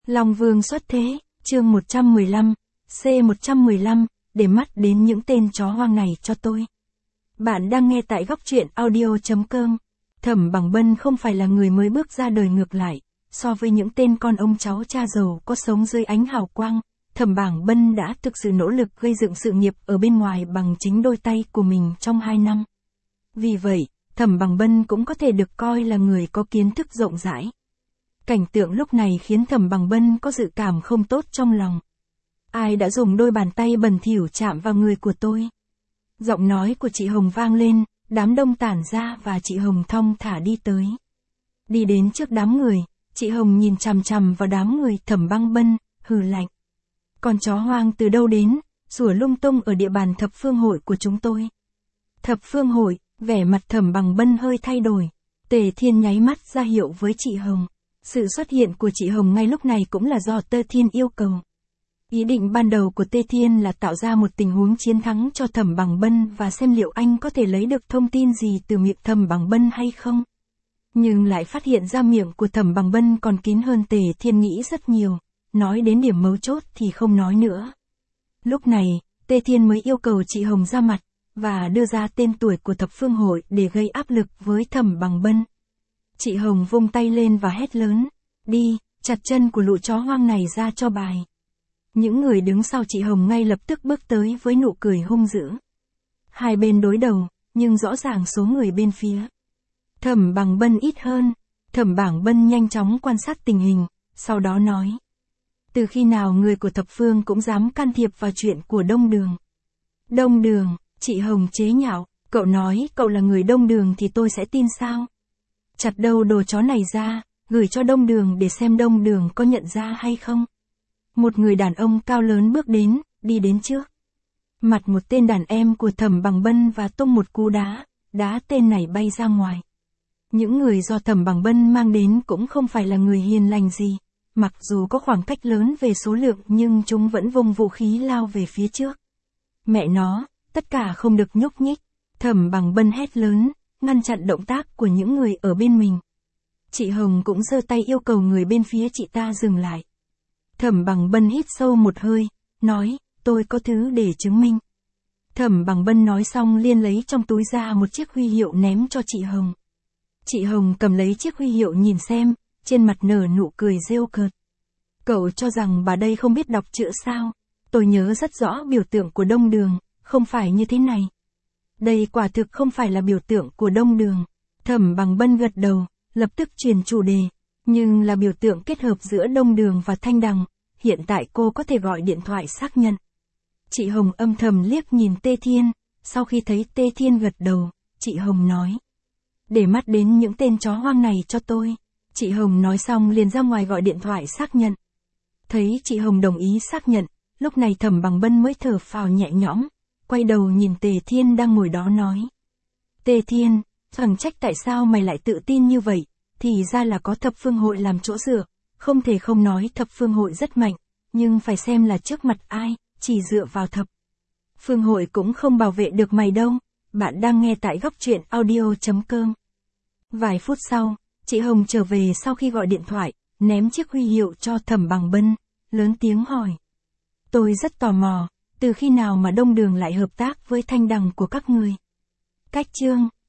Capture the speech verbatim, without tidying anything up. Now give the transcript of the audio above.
Long Vương xuất thế, chương một trăm mười lăm, C một trăm mười lăm, để mắt đến những tên chó hoang này cho tôi. Bạn đang nghe tại góc truyện audio chấm com. Thẩm Bằng Bân không phải là người mới bước ra đời ngược lại, so với những tên con ông cháu cha giàu có sống dưới ánh hào quang, Thẩm Bằng Bân đã thực sự nỗ lực gây dựng sự nghiệp ở bên ngoài bằng chính đôi tay của mình trong hai năm. Vì vậy, Thẩm Bằng Bân cũng có thể được coi là người có kiến thức rộng rãi. Cảnh tượng lúc này khiến Thẩm Bằng Bân có dự cảm không tốt trong lòng. Ai đã dùng đôi bàn tay bẩn thỉu chạm vào người của tôi? Giọng nói của chị Hồng vang lên, đám đông tản ra và chị Hồng thong thả đi tới. Đi đến trước đám người, chị Hồng nhìn chằm chằm vào đám người Thẩm Bằng Bân, hừ lạnh. Con chó hoang từ đâu đến, sủa lung tung ở địa bàn Thập Phương Hội của chúng tôi. Thập Phương Hội, vẻ mặt Thẩm Bằng Bân hơi thay đổi. Tề Thiên nháy mắt ra hiệu với chị Hồng. Sự xuất hiện của chị Hồng ngay lúc này cũng là do Tề Thiên yêu cầu. Ý định ban đầu của Tề Thiên là tạo ra một tình huống chiến thắng cho Thẩm Bằng Bân và xem liệu anh có thể lấy được thông tin gì từ miệng Thẩm Bằng Bân hay không. Nhưng lại phát hiện ra miệng của Thẩm Bằng Bân còn kín hơn Tề Thiên nghĩ rất nhiều, nói đến điểm mấu chốt thì không nói nữa. Lúc này, Tề Thiên mới yêu cầu chị Hồng ra mặt, và đưa ra tên tuổi của Thập Phương Hội để gây áp lực với Thẩm Bằng Bân. Chị Hồng vung tay lên và hét lớn, đi, chặt chân của lũ chó hoang này ra cho bài. Những người đứng sau chị Hồng ngay lập tức bước tới với nụ cười hung dữ. Hai bên đối đầu, nhưng rõ ràng số người bên phía Thẩm Bằng Bân ít hơn. Thẩm Bằng Bân nhanh chóng quan sát tình hình, sau đó nói. Từ khi nào người của Thập Phương cũng dám can thiệp vào chuyện của Đông Đường? Đông Đường, chị Hồng chế nhạo, cậu nói cậu là người Đông Đường thì tôi sẽ tin sao? Chặt đầu đồ chó này ra, gửi cho Đông Đường để xem Đông Đường có nhận ra hay không. Một người đàn ông cao lớn bước đến, đi đến trước. Mặt một tên đàn em của Thẩm Bằng Bân và tung một cú đá, đá tên này bay ra ngoài. Những người do Thẩm Bằng Bân mang đến cũng không phải là người hiền lành gì. Mặc dù có khoảng cách lớn về số lượng nhưng chúng vẫn vung vũ khí lao về phía trước. Mẹ nó, tất cả không được nhúc nhích. Thẩm Bằng Bân hét lớn, ngăn chặn động tác của những người ở bên mình. Chị Hồng cũng giơ tay yêu cầu người bên phía chị ta dừng lại. Thẩm Bằng Bân hít sâu một hơi, nói, tôi có thứ để chứng minh. Thẩm Bằng Bân nói xong liền lấy trong túi ra một chiếc huy hiệu ném cho chị Hồng. Chị Hồng cầm lấy chiếc huy hiệu nhìn xem, trên mặt nở nụ cười rêu cợt. Cậu cho rằng bà đây không biết đọc chữ sao? Tôi nhớ rất rõ biểu tượng của Đông Đường, không phải như thế này. Đây quả thực không phải là biểu tượng của Đông Đường. Thẩm Bằng Bân gật đầu, lập tức chuyển chủ đề. Nhưng là biểu tượng kết hợp giữa Đông Đường và Thanh Đằng, hiện tại cô có thể gọi điện thoại xác nhận. Chị Hồng âm thầm liếc nhìn Tề Thiên, sau khi thấy Tề Thiên gật đầu, chị Hồng nói. Để mắt đến những tên chó hoang này cho tôi. Chị Hồng nói xong liền ra ngoài gọi điện thoại xác nhận. Thấy chị Hồng đồng ý xác nhận, lúc này Thẩm Bằng Bân mới thở phào nhẹ nhõm, quay đầu nhìn Tề Thiên đang ngồi đó nói. Tề Thiên, chẳng trách tại sao mày lại tự tin như vậy, thì ra là có Thập Phương Hội làm chỗ dựa, không thể không nói Thập Phương Hội rất mạnh, nhưng phải xem là trước mặt ai, chỉ dựa vào Thập Phương Hội cũng không bảo vệ được mày đâu. Bạn đang nghe tại góc truyện audio chấm com. Vài phút sau, chị Hồng trở về sau khi gọi điện thoại, ném chiếc huy hiệu cho Thẩm Bằng Bân, lớn tiếng hỏi. Tôi rất tò mò, từ khi nào mà Đông Đường lại hợp tác với Thanh Đằng của các người? Cách chương.